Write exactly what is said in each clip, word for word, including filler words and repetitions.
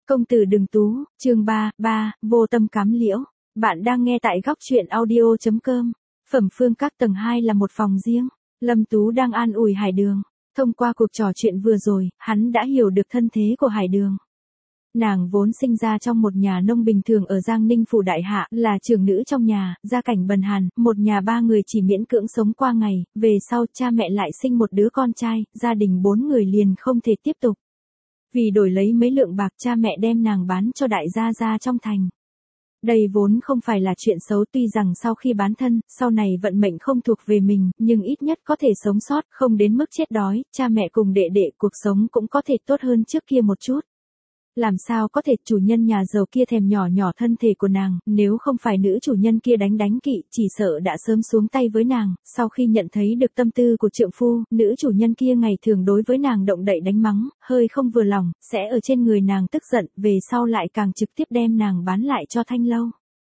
Công tử đừng tú, chương ba, ba, vô tâm cám liễu. Bạn đang nghe tại góc truyện audio.com. Phẩm Phương Các tầng hai là một phòng riêng. Lâm Tú đang an ủi Hải Đường. Thông qua cuộc trò chuyện vừa rồi, hắn đã hiểu được thân thế của Hải Đường. Nàng vốn sinh ra trong một nhà nông bình thường ở Giang Ninh phủ Đại Hạ, là trưởng nữ trong nhà, gia cảnh bần hàn, một nhà ba người chỉ miễn cưỡng sống qua ngày, về sau cha mẹ lại sinh một đứa con trai, gia đình bốn người liền không thể tiếp tục. Vì đổi lấy mấy lượng bạc cha mẹ đem nàng bán cho đại gia gia trong thành. Đây vốn không phải là chuyện xấu, tuy rằng sau khi bán thân, sau này vận mệnh không thuộc về mình, nhưng ít nhất có thể sống sót, không đến mức chết đói, cha mẹ cùng đệ đệ cuộc sống cũng có thể tốt hơn trước kia một chút. Làm sao có thể chủ nhân nhà giàu kia thèm nhỏ nhỏ thân thể của nàng, nếu không phải nữ chủ nhân kia đánh đánh kỵ, chỉ sợ đã sớm xuống tay với nàng. Sau khi nhận thấy được tâm tư của trượng phu, nữ chủ nhân kia ngày thường đối với nàng động đậy đánh mắng, hơi không vừa lòng, sẽ ở trên người nàng tức giận, về sau lại càng trực tiếp đem nàng bán lại cho Thanh Lâu.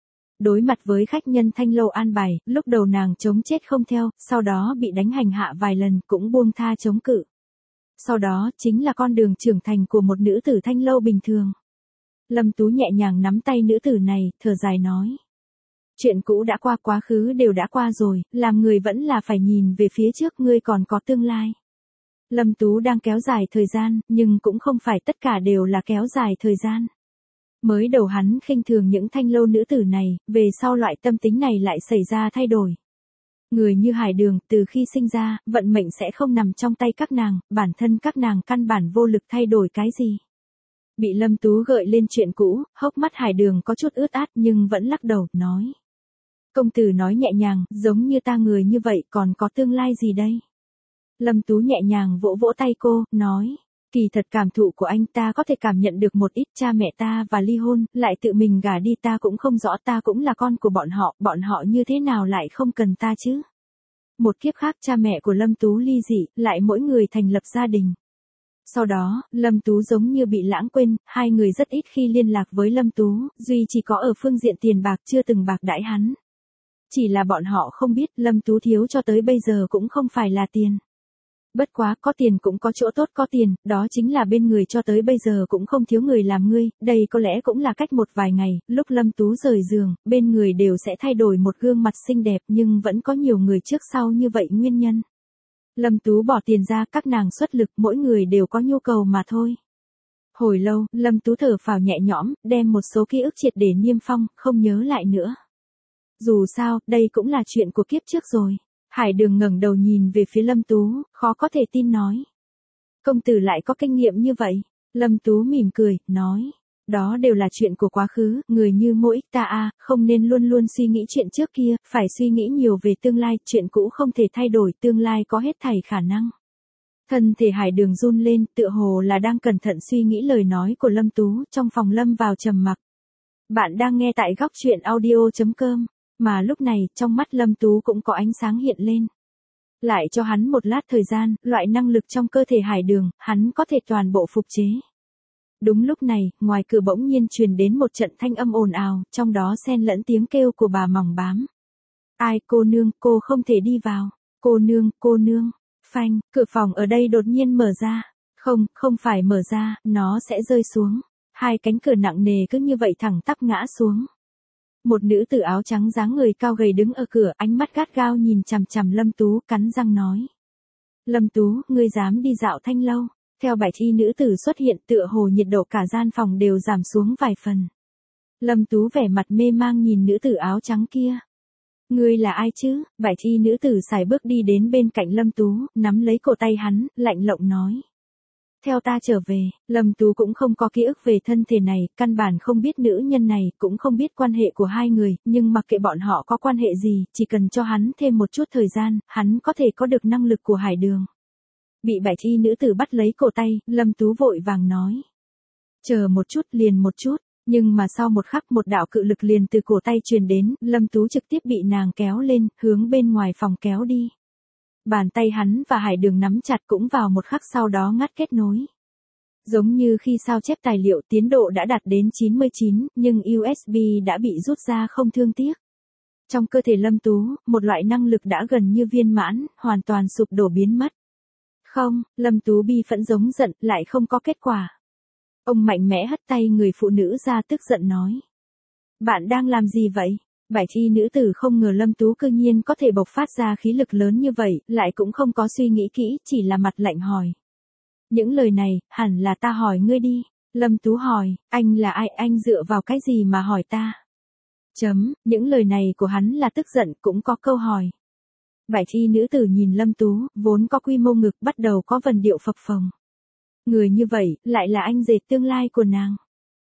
Đối mặt với khách nhân Thanh Lâu an bài, lúc đầu nàng chống chết không theo, sau đó bị đánh hành hạ vài lần, cũng buông tha chống cự. Sau đó, chính là con đường trưởng thành của một nữ tử Thanh Lâu bình thường. Lâm Tú nhẹ nhàng nắm tay nữ tử này, thở dài nói. Chuyện cũ đã qua, quá khứ đều đã qua rồi, làm người vẫn là phải nhìn về phía trước, ngươi còn có tương lai. Lâm Tú đang kéo dài thời gian, nhưng cũng không phải tất cả đều là kéo dài thời gian. Mới đầu hắn khinh thường những Thanh Lâu nữ tử này, về sau loại tâm tính này lại xảy ra thay đổi. Người như Hải Đường, từ khi sinh ra, vận mệnh sẽ không nằm trong tay các nàng, bản thân các nàng căn bản vô lực thay đổi cái gì. Bị Lâm Tú gợi lên chuyện cũ, hốc mắt Hải Đường có chút ướt át nhưng vẫn lắc đầu, nói. Công tử nói nhẹ nhàng, giống như ta người như vậy còn có tương lai gì đây? Lâm Tú nhẹ nhàng vỗ vỗ tay cô, nói. Kỳ thật cảm thụ của anh ta có thể cảm nhận được một ít, cha mẹ ta và ly hôn, lại tự mình gả đi, ta cũng không rõ, ta cũng là con của bọn họ, bọn họ như thế nào lại không cần ta chứ? Một kiếp khác cha mẹ của Lâm Tú ly dị, lại mỗi người thành lập gia đình. Sau đó, Lâm Tú giống như bị lãng quên, hai người rất ít khi liên lạc với Lâm Tú, duy chỉ có ở phương diện tiền bạc chưa từng bạc đãi hắn. Chỉ là bọn họ không biết, Lâm Tú thiếu cho tới bây giờ cũng không phải là tiền. Bất quá, có tiền cũng có chỗ tốt, có tiền, đó chính là bên người cho tới bây giờ cũng không thiếu người làm ngươi, đây có lẽ cũng là cách một vài ngày, lúc Lâm Tú rời giường, bên người đều sẽ thay đổi một gương mặt xinh đẹp, nhưng vẫn có nhiều người trước sau như vậy nguyên nhân. Lâm Tú bỏ tiền ra, các nàng xuất lực, mỗi người đều có nhu cầu mà thôi. Hồi lâu, Lâm Tú thở phào nhẹ nhõm, đem một số ký ức triệt để niêm phong, không nhớ lại nữa. Dù sao, đây cũng là chuyện của kiếp trước rồi. Hải Đường ngẩng đầu nhìn về phía Lâm Tú, khó có thể tin nói. Công tử lại có kinh nghiệm như vậy. Lâm Tú mỉm cười, nói. Đó đều là chuyện của quá khứ, người như mỗi ta a, không nên luôn luôn suy nghĩ chuyện trước kia, phải suy nghĩ nhiều về tương lai, chuyện cũ không thể thay đổi, tương lai có hết thảy khả năng. Thân thể Hải Đường run lên, tựa hồ là đang cẩn thận suy nghĩ lời nói của Lâm Tú, trong phòng lâm vào trầm mặc. Bạn đang nghe tại góc truyện audio.com. Mà lúc này, trong mắt Lâm Tú cũng có ánh sáng hiện lên. Lại cho hắn một lát thời gian, loại năng lực trong cơ thể Hải Đường, hắn có thể toàn bộ phục chế. Đúng lúc này, ngoài cửa bỗng nhiên truyền đến một trận thanh âm ồn ào, trong đó xen lẫn tiếng kêu của bà Mỏng Bám. Ai, cô nương, cô không thể đi vào. Cô nương, cô nương. Phanh, cửa phòng ở đây đột nhiên mở ra. Không, không phải mở ra, nó sẽ rơi xuống. Hai cánh cửa nặng nề cứ như vậy thẳng tắp ngã xuống. Một nữ tử áo trắng dáng người cao gầy đứng ở cửa, ánh mắt gắt gao nhìn chằm chằm Lâm Tú, cắn răng nói. Lâm Tú, ngươi dám đi dạo Thanh Lâu. Theo bạch y nữ tử xuất hiện, tựa hồ nhiệt độ cả gian phòng đều giảm xuống vài phần. Lâm Tú vẻ mặt mê mang nhìn nữ tử áo trắng kia. Ngươi là ai chứ? Bạch y nữ tử sải bước đi đến bên cạnh Lâm Tú, nắm lấy cổ tay hắn, lạnh lộng nói. Theo ta trở về, Lâm Tú cũng không có ký ức về thân thể này, căn bản không biết nữ nhân này, cũng không biết quan hệ của hai người, nhưng mặc kệ bọn họ có quan hệ gì, chỉ cần cho hắn thêm một chút thời gian, hắn có thể có được năng lực của Hải Đường. Bị bạch y nữ tử bắt lấy cổ tay, Lâm Tú vội vàng nói. Chờ một chút, liền một chút, nhưng mà sau một khắc một đạo cự lực liền từ cổ tay truyền đến, Lâm Tú trực tiếp bị nàng kéo lên, hướng bên ngoài phòng kéo đi. Bàn tay hắn và Hải Đường nắm chặt cũng vào một khắc sau đó ngắt kết nối. Giống như khi sao chép tài liệu tiến độ đã đạt đến chín mươi chín, nhưng u ét bê đã bị rút ra không thương tiếc. Trong cơ thể Lâm Tú, một loại năng lực đã gần như viên mãn, hoàn toàn sụp đổ biến mất. Không, Lâm Tú bi phẫn giống giận, lại không có kết quả. Ông mạnh mẽ hất tay người phụ nữ ra tức giận nói. Bạn đang làm gì vậy? Bạch y nữ tử không ngờ Lâm Tú cư nhiên có thể bộc phát ra khí lực lớn như vậy, lại cũng không có suy nghĩ kỹ, chỉ là mặt lạnh hỏi. Những lời này, hẳn là ta hỏi ngươi đi. Lâm Tú hỏi, anh là ai, anh dựa vào cái gì mà hỏi ta? Chấm, những lời này của hắn là tức giận, cũng có câu hỏi. Bạch y nữ tử nhìn Lâm Tú, vốn có quy mô ngực bắt đầu có vần điệu phập phồng. Người như vậy, lại là anh rể tương lai của nàng.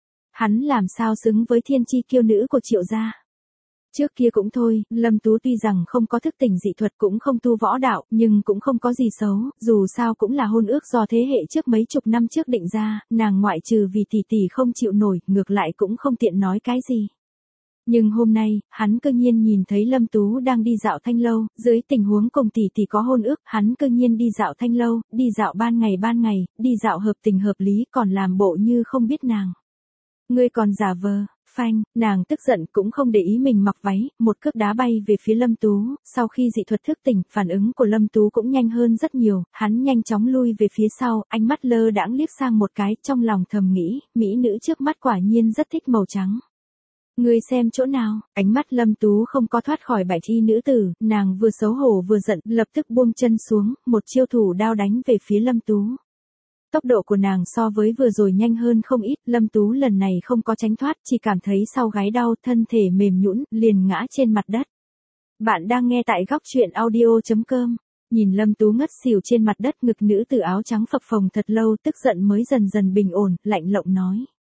Hắn làm sao xứng với thiên chi kiêu nữ của Triệu gia. Trước kia cũng thôi, Lâm Tú tuy rằng không có thức tỉnh dị thuật cũng không tu võ đạo, nhưng cũng không có gì xấu, dù sao cũng là hôn ước do thế hệ trước mấy chục năm trước định ra, nàng ngoại trừ vì tỷ tỷ không chịu nổi, ngược lại cũng không tiện nói cái gì. Nhưng hôm nay, hắn cơ nhiên nhìn thấy Lâm Tú đang đi dạo thanh lâu, dưới tình huống cùng tỷ tỷ có hôn ước, hắn cơ nhiên đi dạo thanh lâu, đi dạo ban ngày ban ngày, đi dạo hợp tình hợp lý còn làm bộ như không biết nàng. Ngươi còn giả vờ, phanh, nàng tức giận cũng không để ý mình mặc váy, một cước đá bay về phía Lâm Tú, sau khi dị thuật thức tỉnh, phản ứng của Lâm Tú cũng nhanh hơn rất nhiều, hắn nhanh chóng lui về phía sau, ánh mắt lơ đãng liếc sang một cái, trong lòng thầm nghĩ, mỹ nữ trước mắt quả nhiên rất thích màu trắng. Ngươi xem chỗ nào, ánh mắt Lâm Tú không có thoát khỏi bạch y nữ tử, nàng vừa xấu hổ vừa giận, lập tức buông chân xuống, một chiêu thủ đao đánh về phía Lâm Tú. Tốc độ của nàng so với vừa rồi nhanh hơn không ít, Lâm Tú lần này không có tránh thoát, chỉ cảm thấy sau gáy đau, thân thể mềm nhũn, liền ngã trên mặt đất. Bạn đang nghe tại góc truyện audio chấm com. Nhìn Lâm Tú ngất xỉu trên mặt đất, ngực nữ tử áo trắng phập phồng thật lâu, tức giận mới dần dần bình ổn, lạnh lộng nói.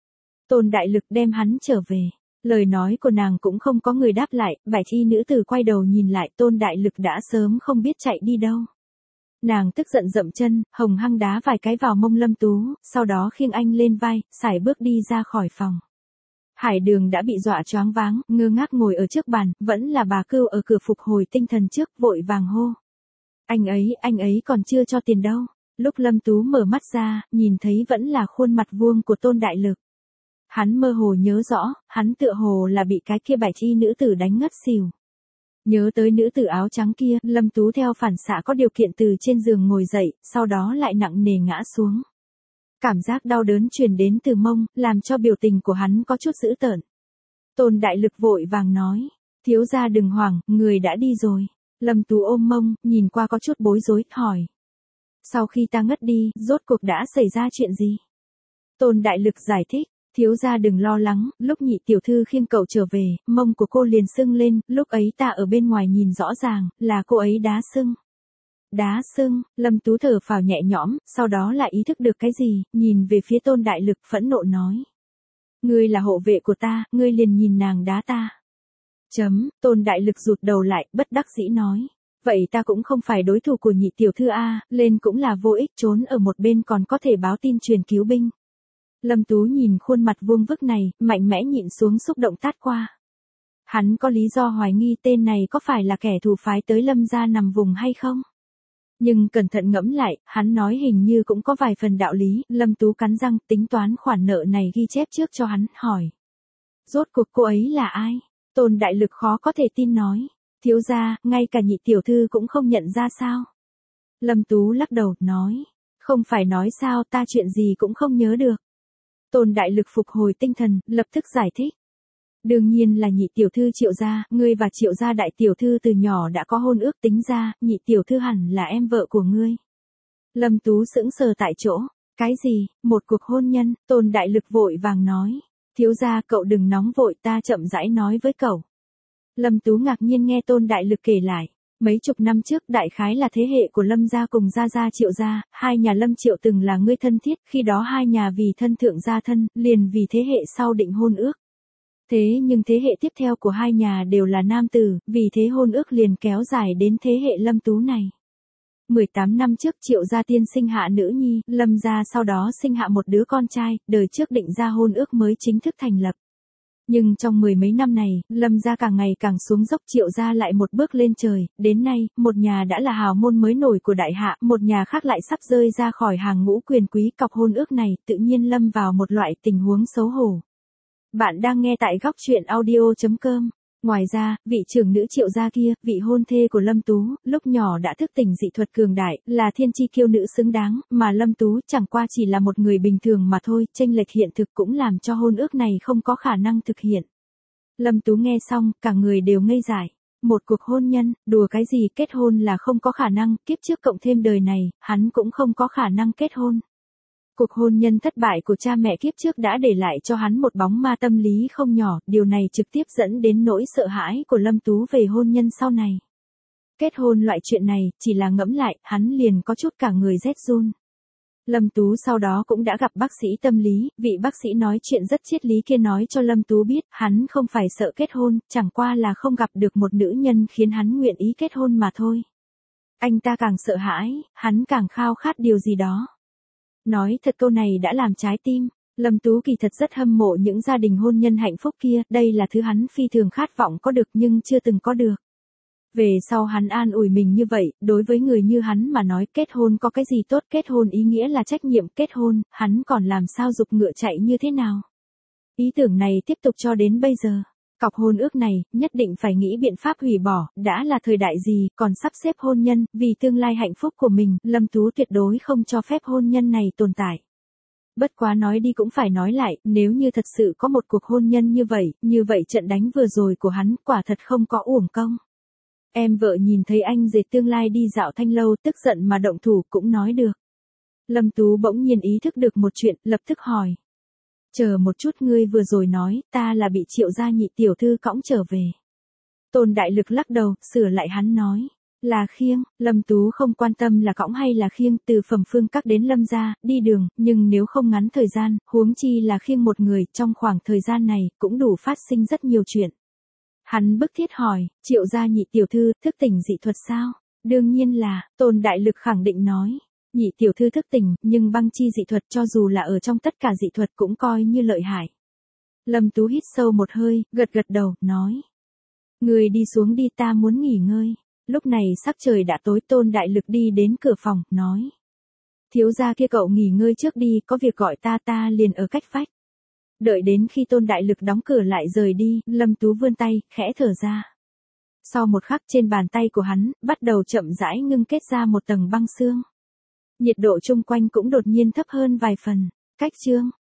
Tôn đại lực đem hắn trở về. Lời nói của nàng cũng không có người đáp lại, bạch y nữ tử quay đầu nhìn lại, Tôn đại lực đã sớm không biết chạy đi đâu. Nàng tức giận dậm chân, hồng hăng đá vài cái vào mông Lâm Tú, sau đó khiêng anh lên vai, sải bước đi ra khỏi phòng. Hải Đường đã bị dọa choáng váng, ngơ ngác ngồi ở trước bàn, vẫn là bà Cưu ở cửa phục hồi tinh thần trước, vội vàng hô. Anh ấy, anh ấy còn chưa cho tiền đâu. Lúc Lâm Tú mở mắt ra, nhìn thấy vẫn là khuôn mặt vuông của Tôn đại lực. Hắn mơ hồ nhớ rõ, hắn tựa hồ là bị cái kia bạch y nữ tử đánh ngất xỉu. Nhớ tới nữ tử áo trắng kia, Lâm Tú theo phản xạ có điều kiện từ trên giường ngồi dậy, sau đó lại nặng nề ngã xuống. Cảm giác đau đớn truyền đến từ mông, làm cho biểu tình của hắn có chút dữ tợn. Tôn đại lực vội vàng nói, thiếu gia đừng hoảng, người đã đi rồi. Lâm Tú ôm mông, nhìn qua có chút bối rối, hỏi. Sau khi ta ngất đi, rốt cuộc đã xảy ra chuyện gì? Tôn đại lực giải thích. Thiếu gia đừng lo lắng, lúc nhị tiểu thư khiêng cậu trở về, mông của cô liền sưng lên, lúc ấy ta ở bên ngoài nhìn rõ ràng, là cô ấy đá sưng. Đá sưng, Lâm Tú thở phào nhẹ nhõm, sau đó lại ý thức được cái gì, nhìn về phía Tôn đại lực phẫn nộ nói. Ngươi là hộ vệ của ta, ngươi liền nhìn nàng đá ta. Chấm, Tôn đại lực rụt đầu lại, bất đắc dĩ nói. Vậy ta cũng không phải đối thủ của nhị tiểu thư A, lên cũng là vô ích, trốn ở một bên còn có thể báo tin truyền cứu binh. Lâm Tú nhìn khuôn mặt vuông vức này, mạnh mẽ nhịn xuống xúc động tát qua. Hắn có lý do hoài nghi tên này có phải là kẻ thù phái tới Lâm gia nằm vùng hay không? Nhưng cẩn thận ngẫm lại, hắn nói hình như cũng có vài phần đạo lý, Lâm Tú cắn răng tính toán khoản nợ này ghi chép trước cho hắn, hỏi. Rốt cuộc cô ấy là ai? Tôn đại lực khó có thể tin nói. Thiếu gia, ngay cả nhị tiểu thư cũng không nhận ra sao? Lâm Tú lắc đầu, nói. Không phải nói sao, ta chuyện gì cũng không nhớ được. Tôn đại lực phục hồi tinh thần, lập tức giải thích. Đương nhiên là nhị tiểu thư Triệu gia, ngươi và Triệu gia đại tiểu thư từ nhỏ đã có hôn ước, tính ra, nhị tiểu thư hẳn là em vợ của ngươi. Lâm Tú sững sờ tại chỗ. Cái gì, một cuộc hôn nhân? Tôn đại lực vội vàng nói. Thiếu gia cậu đừng nóng vội, ta chậm rãi nói với cậu. Lâm Tú ngạc nhiên nghe Tôn đại lực kể lại. Mấy chục năm trước đại khái là thế hệ của Lâm gia cùng gia gia Triệu gia, hai nhà Lâm Triệu từng là ngươi thân thiết, khi đó hai nhà vì thân thượng gia thân, liền vì thế hệ sau định hôn ước. Thế nhưng thế hệ tiếp theo của hai nhà đều là nam tử, vì thế hôn ước liền kéo dài đến thế hệ Lâm Tú này. mười tám năm trước Triệu gia tiên sinh hạ nữ nhi, Lâm gia sau đó sinh hạ một đứa con trai, đời trước định ra hôn ước mới chính thức thành lập. Nhưng trong mười mấy năm này, Lâm gia càng ngày càng xuống dốc, Triệu gia lại một bước lên trời, đến nay, một nhà đã là hào môn mới nổi của đại hạ, một nhà khác lại sắp rơi ra khỏi hàng ngũ quyền quý, cọc hôn ước này, tự nhiên lâm vào một loại tình huống xấu hổ. Bạn đang nghe tại góc truyện audio chấm com. Ngoài ra, vị trưởng nữ Triệu gia kia, vị hôn thê của Lâm Tú, lúc nhỏ đã thức tỉnh dị thuật cường đại, là thiên chi kiêu nữ xứng đáng, mà Lâm Tú chẳng qua chỉ là một người bình thường mà thôi, chênh lệch hiện thực cũng làm cho hôn ước này không có khả năng thực hiện. Lâm Tú nghe xong, cả người đều ngây dại. Một cuộc hôn nhân, đùa cái gì, kết hôn là không có khả năng, kiếp trước cộng thêm đời này, hắn cũng không có khả năng kết hôn. Cuộc hôn nhân thất bại của cha mẹ kiếp trước đã để lại cho hắn một bóng ma tâm lý không nhỏ, điều này trực tiếp dẫn đến nỗi sợ hãi của Lâm Tú về hôn nhân sau này. Kết hôn loại chuyện này, chỉ là ngẫm lại, hắn liền có chút cả người rét run. Lâm Tú sau đó cũng đã gặp bác sĩ tâm lý, vị bác sĩ nói chuyện rất triết lý kia nói cho Lâm Tú biết, hắn không phải sợ kết hôn, chẳng qua là không gặp được một nữ nhân khiến hắn nguyện ý kết hôn mà thôi. Anh ta càng sợ hãi, hắn càng khao khát điều gì đó. Nói thật câu này đã làm trái tim, Lâm Tú kỳ thật rất hâm mộ những gia đình hôn nhân hạnh phúc kia, đây là thứ hắn phi thường khát vọng có được nhưng chưa từng có được. Về sau hắn an ủi mình như vậy, đối với người như hắn mà nói kết hôn có cái gì tốt, kết hôn ý nghĩa là trách nhiệm, kết hôn, hắn còn làm sao giục ngựa chạy như thế nào. Ý tưởng này tiếp tục cho đến bây giờ. Cọc hôn ước này, nhất định phải nghĩ biện pháp hủy bỏ, đã là thời đại gì, còn sắp xếp hôn nhân, vì tương lai hạnh phúc của mình, Lâm Tú tuyệt đối không cho phép hôn nhân này tồn tại. Bất quá nói đi cũng phải nói lại, nếu như thật sự có một cuộc hôn nhân như vậy, như vậy trận đánh vừa rồi của hắn, quả thật không có uổng công. Em vợ nhìn thấy anh dệt tương lai đi dạo thanh lâu, tức giận mà động thủ cũng nói được. Lâm Tú bỗng nhiên ý thức được một chuyện, lập tức hỏi. Chờ một chút, ngươi vừa rồi nói, ta là bị Triệu gia nhị tiểu thư cõng trở về. Tôn Đại Lực lắc đầu, sửa lại hắn nói. Là khiêng, Lâm Tú không quan tâm là cõng hay là khiêng, từ Phẩm Phương Các đến Lâm gia, đi đường, nhưng nếu không ngắn thời gian, huống chi là khiêng một người, trong khoảng thời gian này, cũng đủ phát sinh rất nhiều chuyện. Hắn bức thiết hỏi, Triệu gia nhị tiểu thư, thức tỉnh dị thuật sao? Đương nhiên là, Tôn Đại Lực khẳng định nói. Nhị tiểu thư thức tỉnh, nhưng băng chi dị thuật cho dù là ở trong tất cả dị thuật cũng coi như lợi hại. Lâm Tú hít sâu một hơi, gật gật đầu, nói. Người đi xuống đi, ta muốn nghỉ ngơi. Lúc này sắc trời đã tối, Tôn Đại Lực đi đến cửa phòng, nói. Thiếu gia kia cậu nghỉ ngơi trước đi, có việc gọi ta ta liền ở cách vách. Đợi đến khi Tôn Đại Lực đóng cửa lại rời đi, Lâm Tú vươn tay, khẽ thở ra. Sau một khắc trên bàn tay của hắn, bắt đầu chậm rãi ngưng kết ra một tầng băng xương. Nhiệt độ chung quanh cũng đột nhiên thấp hơn vài phần. Cách chương